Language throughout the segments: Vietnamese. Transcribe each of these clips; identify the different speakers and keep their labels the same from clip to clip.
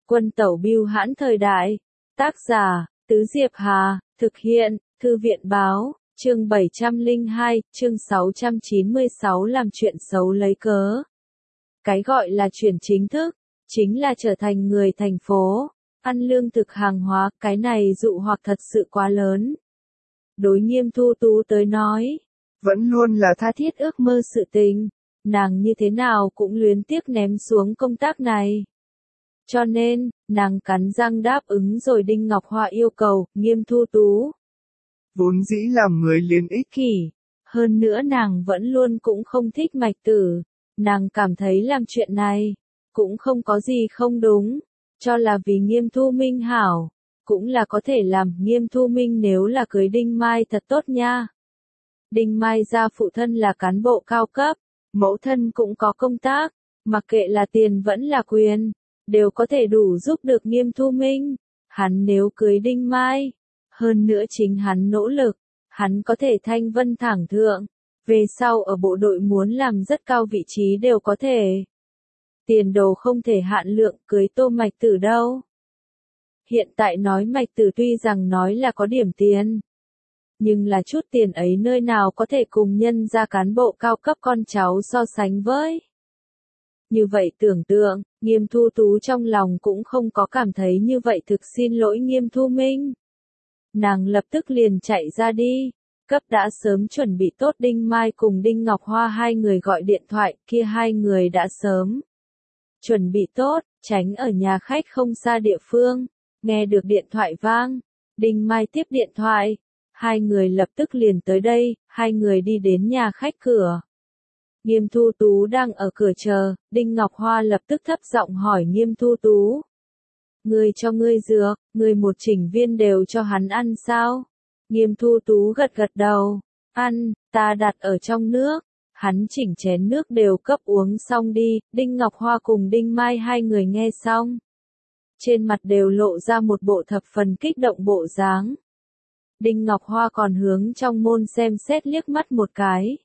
Speaker 1: Quân tẩu bưu hãn thời đại. Tác giả, Tứ Diệp Hà, thực hiện, Thư viện báo, chương 702, chương 696 làm chuyện xấu lấy cớ. Cái gọi là chuyển chính thức, chính là trở thành người thành phố, ăn lương thực hàng hóa, cái này dụ hoặc thật sự quá lớn. Đối Nghiêm Thu Tú tới nói, vẫn luôn là tha thiết ước mơ sự tình, nàng như thế nào cũng luyến tiếc ném xuống công tác này. Cho nên, nàng cắn răng đáp ứng rồi Đinh Ngọc Hoa yêu cầu, Nghiêm Thu Tú.
Speaker 2: Vốn dĩ làm người liền ích
Speaker 1: kỷ, hơn nữa nàng vẫn luôn cũng không thích Mạch Tử, nàng cảm thấy làm chuyện này, cũng không có gì không đúng, cho là vì Nghiêm Thu Minh hảo, cũng là có thể làm. Nghiêm Thu Minh nếu là cưới Đinh Mai thật tốt nha. Đinh Mai gia phụ thân là cán bộ cao cấp, mẫu thân cũng có công tác, mặc kệ là tiền vẫn là quyền, đều có thể đủ giúp được Nghiêm Thu Minh. Hắn nếu cưới Đinh Mai, hơn nữa chính hắn nỗ lực, hắn có thể thanh vân thẳng thượng, về sau ở bộ đội muốn làm rất cao vị trí đều có thể. Tiền đồ không thể hạn lượng, cưới Tô Mạch Tử đâu. Hiện tại nói Mạch Tử tuy rằng nói là có điểm tiền, nhưng là chút tiền ấy nơi nào có thể cùng nhân gia cán bộ cao cấp con cháu so sánh với. Như vậy tưởng tượng, Nghiêm Thu Tú trong lòng cũng không có cảm thấy như vậy, thực xin lỗi Nghiêm Thu Minh. Nàng lập tức liền chạy ra đi, cấp đã sớm chuẩn bị tốt Đinh Mai cùng Đinh Ngọc Hoa hai người gọi điện thoại, kia hai người đã sớm chuẩn bị tốt, tránh ở nhà khách không xa địa phương. Nghe được điện thoại vang, Đinh Mai tiếp điện thoại, hai người lập tức liền tới đây, hai người đi đến nhà khách cửa. Nghiêm Thu Tú đang ở cửa chờ, Đinh Ngọc Hoa lập tức thấp giọng hỏi Nghiêm Thu Tú. Người cho ngươi dược, người một chỉnh viên đều cho hắn ăn sao? Nghiêm Thu Tú gật gật đầu, ăn, ta đặt ở trong nước, hắn chỉnh chén nước đều cấp uống xong đi. Đinh Ngọc Hoa cùng Đinh Mai hai người nghe xong, trên mặt đều lộ ra một bộ thập phần kích động bộ dáng. Đinh Ngọc Hoa còn hướng trong môn xem xét liếc mắt một cái.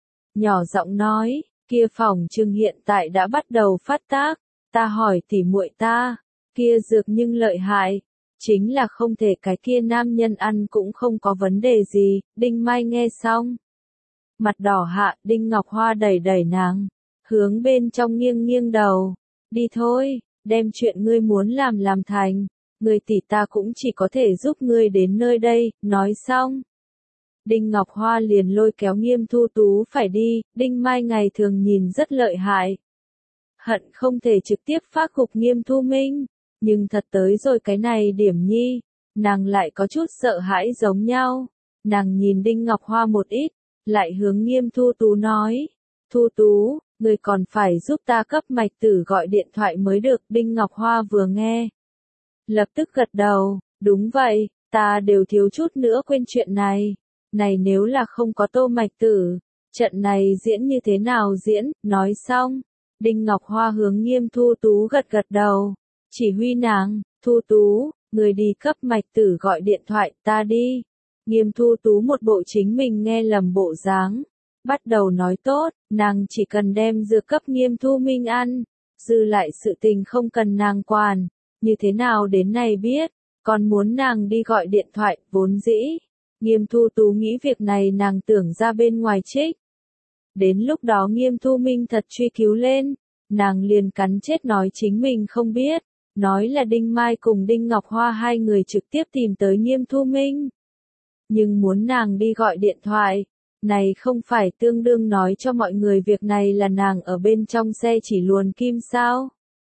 Speaker 1: Nhỏ giọng nói, kia phòng trừng hiện tại đã bắt đầu phát tác, ta hỏi tỉ muội ta, kia dược nhưng lợi hại, chính là không thể cái kia nam nhân ăn cũng không có vấn đề gì. Đinh Mai nghe xong, mặt đỏ hạ. Đinh Ngọc Hoa đẩy đẩy nàng, hướng bên trong nghiêng nghiêng đầu, đi thôi, đem chuyện ngươi muốn làm thành, người tỷ ta cũng chỉ có thể giúp ngươi đến nơi đây. Nói xong, Đinh Ngọc Hoa liền lôi kéo Nghiêm Thu Tú phải đi. Đinh Mai ngày thường nhìn rất lợi hại, hận không thể trực tiếp phác gục Nghiêm Thu Minh, nhưng thật tới rồi cái này điểm nhi, nàng lại có chút sợ hãi giống nhau. Nàng nhìn Đinh Ngọc Hoa một ít, lại hướng Nghiêm Thu Tú nói, Thu Tú, người còn phải giúp ta cấp Mạch Tử gọi điện thoại mới được. Đinh Ngọc Hoa vừa nghe, lập tức gật đầu, đúng vậy, ta đều thiếu chút nữa quên chuyện này. Này nếu là không có Tô Mạch Tử, trận này diễn như thế nào diễn? Nói xong, Đinh Ngọc Hoa hướng Nghiêm Thu Tú gật gật đầu, chỉ huy nàng, Thu Tú, người đi cấp Mạch Tử gọi điện thoại, ta đi. Nghiêm Thu Tú một bộ chính mình nghe lầm bộ dáng, bắt đầu nói tốt, nàng chỉ cần đem dược cấp Nghiêm Thu Minh ăn, dư lại sự tình không cần nàng quản. Như thế nào đến này biết, còn muốn nàng đi gọi điện thoại. Vốn dĩ Nghiêm Thu Tú nghĩ việc này nàng tưởng ra bên ngoài trích. Đến lúc đó Nghiêm Thu Minh thật truy cứu lên, nàng liền cắn chết nói chính mình không biết, nói là Đinh Mai cùng Đinh Ngọc Hoa hai người trực tiếp tìm tới Nghiêm Thu Minh. Nhưng muốn nàng đi gọi điện thoại, này không phải tương đương nói cho mọi người việc này là nàng ở bên trong xe chỉ luồn kim sao?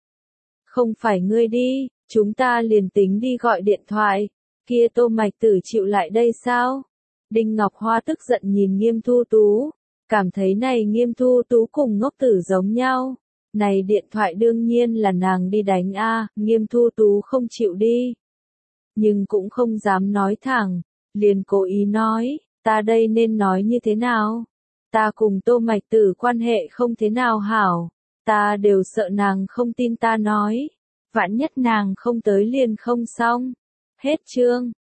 Speaker 1: Không phải ngươi đi, chúng ta liền tính đi gọi điện thoại. Kia Tô Mạch Tử chịu lại đây sao? Đinh Ngọc Hoa tức giận nhìn Nghiêm Thu Tú, cảm thấy này Nghiêm Thu Tú cùng ngốc tử giống nhau. Này điện thoại đương nhiên là nàng đi đánh a. Nghiêm Thu Tú không chịu đi, nhưng cũng không dám nói thẳng, liền cố ý nói, ta đây nên nói như thế nào? Ta cùng Tô Mạch Tử quan hệ không thế nào hảo, ta đều sợ nàng không tin ta nói, vạn nhất nàng không tới liền không xong. Hết chương.